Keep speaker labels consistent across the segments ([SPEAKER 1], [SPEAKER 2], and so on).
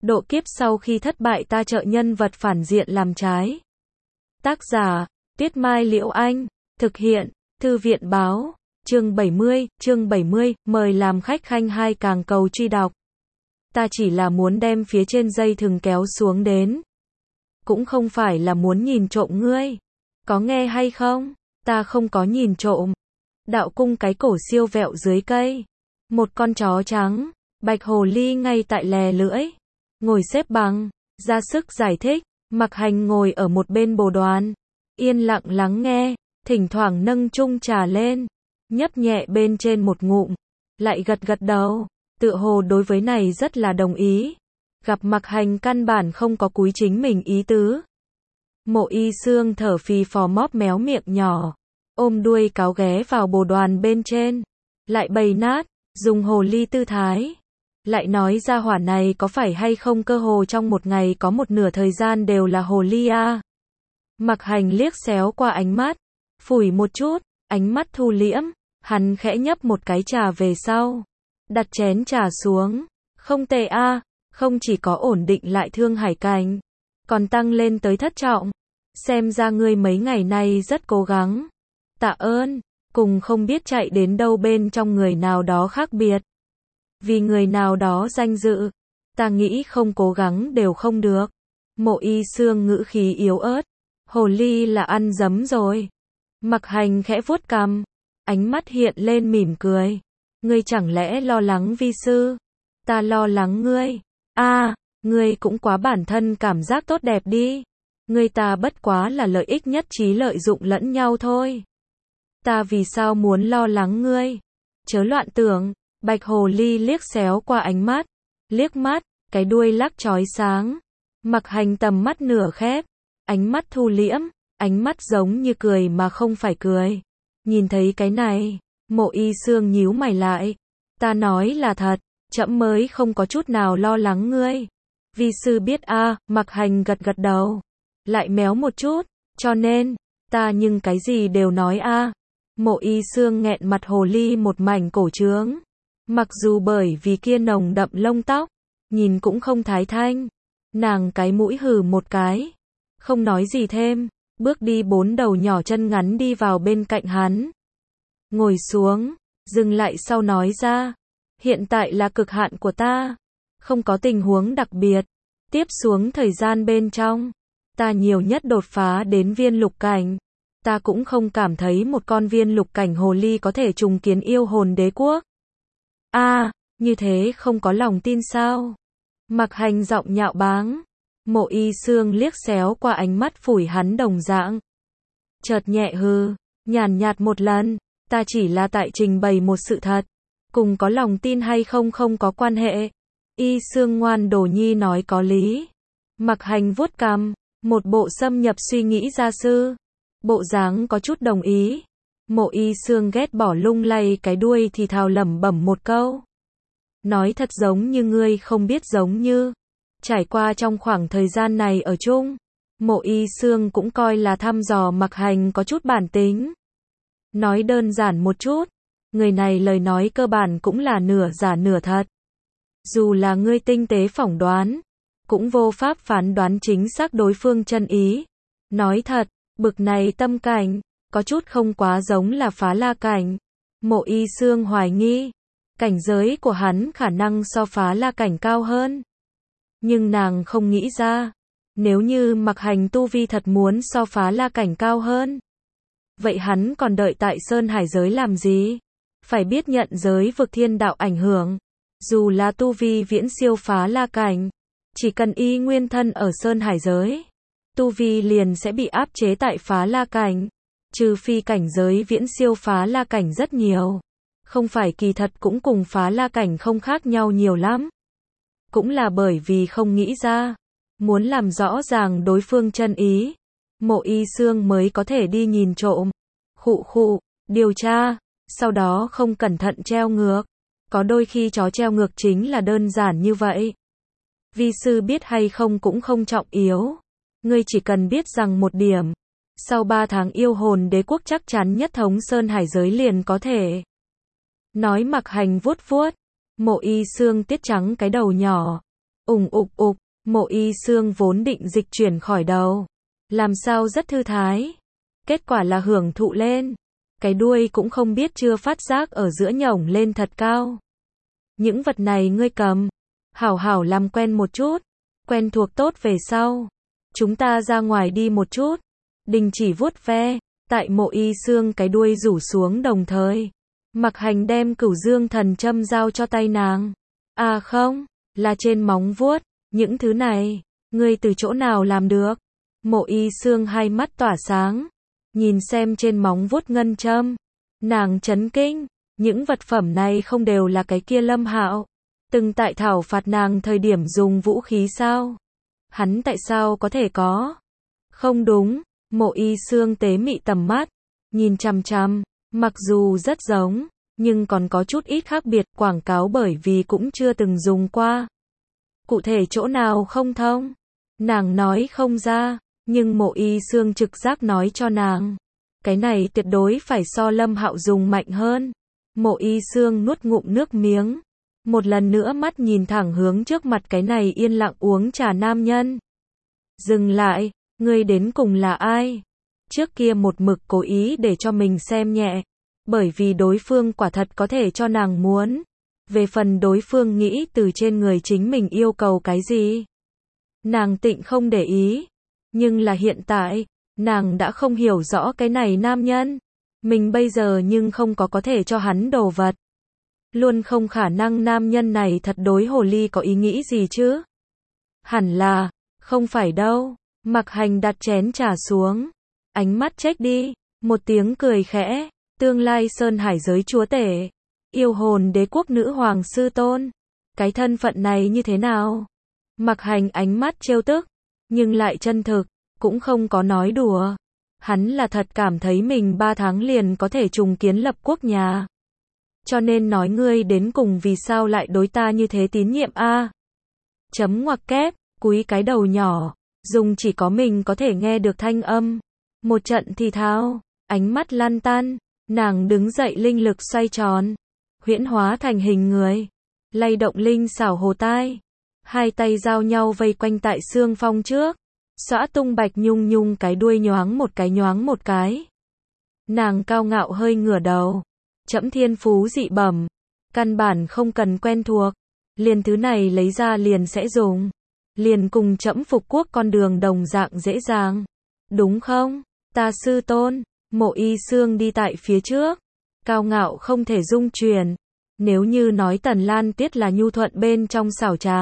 [SPEAKER 1] Độ kiếp sau khi thất bại ta trợ nhân vật phản diện làm trái. Tác giả, Tuyết Mai Liễu Anh. Thực hiện, Thư viện Báo. Chương 70, mời làm khách khanh 2 càng cầu truy đọc. Ta chỉ là muốn đem phía trên dây thừng kéo xuống đến. Cũng không phải là muốn nhìn trộm ngươi. Có nghe hay không? Ta không có nhìn trộm. Đạo cung cái cổ siêu vẹo dưới cây. Một con chó trắng, bạch hồ ly ngay tại lè lưỡi. Ngồi xếp bằng, ra sức giải thích. Mặc Hành ngồi ở một bên bồ đoàn. Yên lặng lắng nghe, thỉnh thoảng nâng chung trà lên. Nhấp nhẹ bên trên một ngụm. Lại gật gật đầu. Tựa hồ đối với này rất là đồng ý. Gặp Mặc Hành căn bản không có cúi chính mình ý tứ. Mộ Y Xương thở phì phò móp méo miệng nhỏ. Ôm đuôi cáo ghé vào bồ đoàn bên trên. Lại bày nát, dùng hồ ly tư thái. Lại nói ra hỏa này có phải hay không cơ hồ trong một ngày có một nửa thời gian đều là hồ ly a. Mặc Hành liếc xéo qua ánh mắt. Phủi một chút, ánh mắt thu liễm. Hắn khẽ nhấp một cái trà về sau. Đặt chén trà xuống. Không tệ a, không chỉ có ổn định lại thương hải cảnh, còn tăng lên tới thất trọng. Xem ra ngươi mấy ngày nay rất cố gắng. Tạ ơn, cùng không biết chạy đến đâu bên trong người nào đó khác biệt. Vì người nào đó danh dự, ta nghĩ không cố gắng đều không được. Mộ Y Xương ngữ khí yếu ớt. Hồ ly là ăn dấm rồi. Mặc Hành khẽ vuốt cằm, ánh mắt hiện lên mỉm cười. Ngươi chẳng lẽ lo lắng vi sư? Ta lo lắng ngươi. Ngươi cũng quá bản thân cảm giác tốt đẹp đi. Ngươi ta bất quá là lợi ích nhất trí lợi dụng lẫn nhau thôi. Ta vì sao muốn lo lắng ngươi? Chớ loạn tưởng. Bạch hồ ly liếc xéo qua ánh mắt. Liếc mắt, cái đuôi lắc chói sáng. Mặc Hành tầm mắt nửa khép. Ánh mắt thu liễm. Ánh mắt giống như cười mà không phải cười. Nhìn thấy cái này, Mộ Y Xương nhíu mày lại. Ta nói là thật, trẫm mới không có chút nào lo lắng ngươi. Vi sư biết a. Mặc Hành gật gật đầu. Lại méo một chút, cho nên, ta nhưng cái gì đều nói a. Mộ Y Xương nghẹn mặt hồ ly một mảnh cổ trướng. Mặc dù bởi vì kia nồng đậm lông tóc, nhìn cũng không thái thanh. Nàng cái mũi hừ một cái. Không nói gì thêm, bước đi 4 đầu nhỏ chân ngắn đi vào bên cạnh hắn. Ngồi xuống, dừng lại sau nói ra. Hiện tại là cực hạn của ta. Không có tình huống đặc biệt. Tiếp xuống thời gian bên trong, ta nhiều nhất đột phá đến viên lục cảnh. Ta cũng không cảm thấy một con viên lục cảnh hồ ly có thể trùng kiến yêu hồn đế quốc. Như thế không có lòng tin sao? Mặc Hành giọng nhạo báng. Mộ Y Xương liếc xéo qua ánh mắt phủi hắn đồng dạng. Chợt nhẹ hừ, nhàn nhạt một lần. Ta chỉ là tại trình bày một sự thật. Cùng có lòng tin hay không không có quan hệ. Y Xương ngoan đồ nhi nói có lý. Mặc Hành vuốt cằm, một bộ xâm nhập suy nghĩ gia sư. Bộ dáng có chút đồng ý. Mộ Y Xương ghét bỏ lung lay cái đuôi thì thào lẩm bẩm một câu. Nói thật giống như ngươi không biết giống như. Trải qua trong khoảng thời gian này ở chung, Mộ Y Xương cũng coi là thăm dò Mặc Hành có chút bản tính. Nói đơn giản một chút, người này lời nói cơ bản cũng là nửa giả nửa thật. Dù là ngươi tinh tế phỏng đoán, cũng vô pháp phán đoán chính xác đối phương chân ý. Nói thật, bực này tâm cảnh, có chút không quá giống là phá la cảnh. Mộ Y Xương hoài nghi, cảnh giới của hắn khả năng so phá la cảnh cao hơn. Nhưng nàng không nghĩ ra, nếu như Mặc Hành tu vi thật muốn so phá la cảnh cao hơn, vậy hắn còn đợi tại Sơn Hải giới làm gì? Phải biết nhận giới vực thiên đạo ảnh hưởng, dù là tu vi viễn siêu phá la cảnh, chỉ cần y nguyên thân ở Sơn Hải giới, tu vi liền sẽ bị áp chế tại phá la cảnh, trừ phi cảnh giới viễn siêu phá la cảnh rất nhiều. Không phải kỳ thật cũng cùng phá la cảnh không khác nhau nhiều lắm. Cũng là bởi vì không nghĩ ra, muốn làm rõ ràng đối phương chân ý, Mộ Y Xương mới có thể đi nhìn trộm, điều tra, sau đó không cẩn thận treo ngược. Có đôi khi chó treo ngược chính là đơn giản như vậy. Vi sư biết hay không cũng không trọng yếu. Ngươi chỉ cần biết rằng một điểm, sau 3 tháng yêu hồn đế quốc chắc chắn nhất thống Sơn Hải giới liền có thể. Nói Mặc Hành vuốt vuốt, Mộ Y Xương tiết trắng cái đầu nhỏ. Ục, Mộ Y Xương vốn định dịch chuyển khỏi đầu. Làm sao rất thư thái. Kết quả là hưởng thụ lên. Cái đuôi cũng không biết chưa phát giác ở giữa nhổng lên thật cao. Những vật này ngươi cầm. Hảo hảo làm quen một chút. Quen thuộc tốt về sau. Chúng ta ra ngoài đi một chút. Đình chỉ vuốt ve. Tại Mộ Y Xương cái đuôi rủ xuống đồng thời. Mặc Hành đem Cửu Dương Thần Châm giao cho tay nàng. À không, là trên móng vuốt. Những thứ này, ngươi từ chỗ nào làm được? Mộ Y Xương hai mắt tỏa sáng. Nhìn xem trên móng vuốt ngân châm. Nàng chấn kinh. Những vật phẩm này không đều là cái kia Lâm Hạo từng tại thảo phạt nàng thời điểm dùng vũ khí sao? Hắn tại sao có thể có? Không đúng. Mộ Y Xương tế mị tầm mắt. Nhìn chằm chằm. Mặc dù rất giống, nhưng còn có chút ít khác biệt, quảng cáo bởi vì cũng chưa từng dùng qua. Cụ thể chỗ nào không thông? Nàng nói không ra, nhưng Mộ Y Xương trực giác nói cho nàng. Cái này tuyệt đối phải so Lâm Hạo dùng mạnh hơn. Mộ Y Xương nuốt ngụm nước miếng. Một lần nữa mắt nhìn thẳng hướng trước mặt cái này yên lặng uống trà nam nhân. Dừng lại, ngươi đến cùng là ai? Trước kia một mực cố ý để cho mình xem nhẹ. Bởi vì đối phương quả thật có thể cho nàng muốn. Về phần đối phương nghĩ từ trên người chính mình yêu cầu cái gì. Nàng tịnh không để ý. Nhưng là hiện tại, nàng đã không hiểu rõ cái này nam nhân. Mình bây giờ nhưng không có thể cho hắn đồ vật. Luôn không khả năng nam nhân này thật đối hồ ly có ý nghĩ gì chứ. Hẳn là, không phải đâu. Mặc Hành đặt chén trà xuống. Ánh mắt trách đi, một tiếng cười khẽ. Tương lai Sơn Hải giới chúa tể. Yêu hồn đế quốc nữ hoàng sư tôn. Cái thân phận này như thế nào? Mặc Hành ánh mắt trêu tức. Nhưng lại chân thực. Cũng không có nói đùa. Hắn là thật cảm thấy mình 3 tháng liền có thể trùng kiến lập quốc nhà. Cho nên nói ngươi đến cùng vì sao lại đối ta như thế tín nhiệm a? Chấm ngoặc kép, cúi cái đầu nhỏ. Dùng chỉ có mình có thể nghe được thanh âm. Một trận thì thao. Ánh mắt lăn tăn. Nàng đứng dậy linh lực xoay tròn. Huyễn hóa thành hình người. Lay động linh xảo hồ tai. Hai tay giao nhau vây quanh tại xương phong trước. Xõa tung bạch nhung nhung cái đuôi nhoáng một cái. Nàng cao ngạo hơi ngửa đầu. Trẫm thiên phú dị bẩm. Căn bản không cần quen thuộc. Liền thứ này lấy ra liền sẽ dùng. Liền cùng trẫm phục quốc con đường đồng dạng dễ dàng. Đúng không? Ta sư tôn. Mộ Y Xương đi tại phía trước. Cao ngạo không thể dung chuyển. Nếu như nói Tần Lan Tiết là nhu thuận bên trong xảo trá.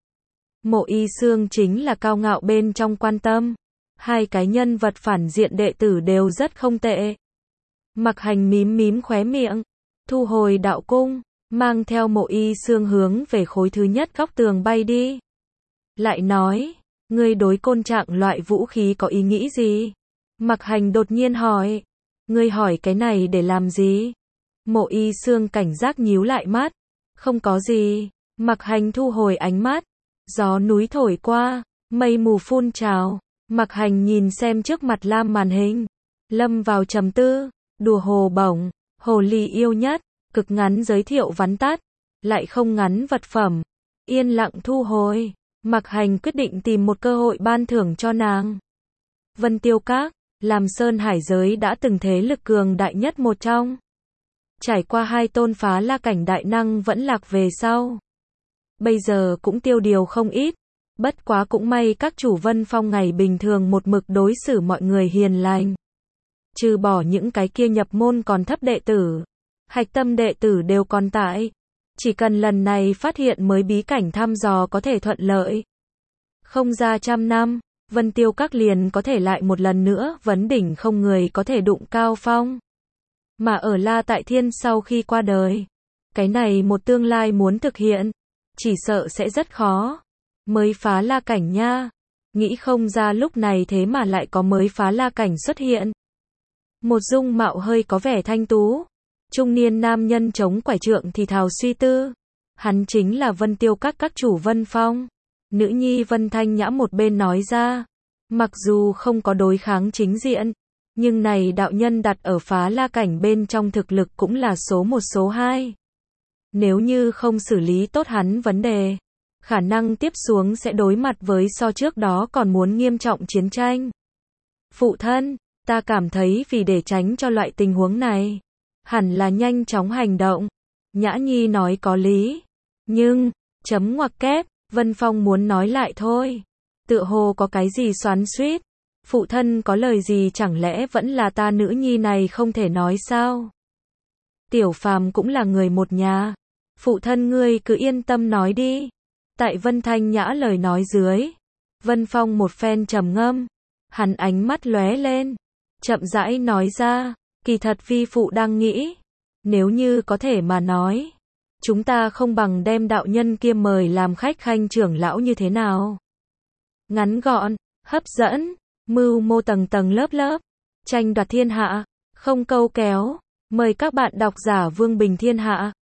[SPEAKER 1] Mộ Y Xương chính là cao ngạo bên trong quan tâm. Hai cái nhân vật phản diện đệ tử đều rất không tệ. Mặc Hành mím khóe miệng. Thu hồi đạo cung. Mang theo Mộ Y Xương hướng về khối thứ nhất góc tường bay đi. Lại nói. Ngươi đối côn trạng loại vũ khí có ý nghĩ gì? Mặc Hành đột nhiên hỏi. Ngươi hỏi cái này để làm gì? Mộ Y Xương cảnh giác nhíu lại mắt. Không có gì. Mặc Hành thu hồi ánh mắt. Gió núi thổi qua. Mây mù phun trào. Mặc Hành nhìn xem trước mặt lam màn hình. Lâm vào trầm tư. Đùa hồ bổng. Hồ ly yêu nhất. Cực ngắn giới thiệu vắn tắt. Lại không ngắn vật phẩm. Yên lặng thu hồi. Mặc Hành quyết định tìm một cơ hội ban thưởng cho nàng. Vân Tiêu Các. Làm Sơn Hải giới đã từng thế lực cường đại nhất một trong. Trải qua 2 tôn phá la cảnh đại năng vẫn lạc về sau. Bây giờ cũng tiêu điều không ít. Bất quá cũng may các chủ Vân Phong ngày bình thường một mực đối xử mọi người hiền lành. Trừ bỏ những cái kia nhập môn còn thấp đệ tử. Hạch tâm đệ tử đều còn tại. Chỉ cần lần này phát hiện mới bí cảnh thăm dò có thể thuận lợi. Không ra 100 năm. Vân Tiêu Các liền có thể lại một lần nữa vấn đỉnh không người có thể đụng cao phong. Mà ở La Tại Thiên sau khi qua đời. Cái này một tương lai muốn thực hiện. Chỉ sợ sẽ rất khó. Mới phá la cảnh nha. Nghĩ không ra lúc này thế mà lại có mới phá la cảnh xuất hiện. Một dung mạo hơi có vẻ thanh tú. Trung niên nam nhân chống quải trượng thì thào suy tư. Hắn chính là Vân Tiêu các chủ Vân Phong. Nữ nhi Vân Thanh Nhã một bên nói ra. Mặc dù không có đối kháng chính diện. Nhưng này đạo nhân đặt ở phá la cảnh bên trong thực lực cũng là số 1 số 2. Nếu như không xử lý tốt hắn vấn đề. khả năng tiếp xuống sẽ đối mặt với so trước đó còn muốn nghiêm trọng chiến tranh. Phụ thân, ta cảm thấy vì để tránh cho loại tình huống này, hẳn là nhanh chóng hành động. Nhã Nhi nói có lý. Nhưng, chấm ngoặc kép, Vân Phong muốn nói lại thôi. Tựa hồ có cái gì xoắn xuýt. Phụ thân có lời gì chẳng lẽ vẫn là ta nữ nhi này không thể nói sao? Tiểu Phàm cũng là người một nhà. Phụ thân ngươi cứ yên tâm nói đi. Tại Vân Thanh Nhã lời nói dưới, Vân Phong một phen trầm ngâm, hắn ánh mắt lóe lên, chậm rãi nói ra, kỳ thật vi phụ đang nghĩ, nếu như có thể mà nói, chúng ta không bằng đem đạo nhân kia mời làm khách khanh trưởng lão như thế nào? Ngắn gọn, hấp dẫn, mưu mô tầng tầng lớp lớp, tranh đoạt thiên hạ, không câu kéo, mời các bạn độc giả Vương Bình Thiên Hạ.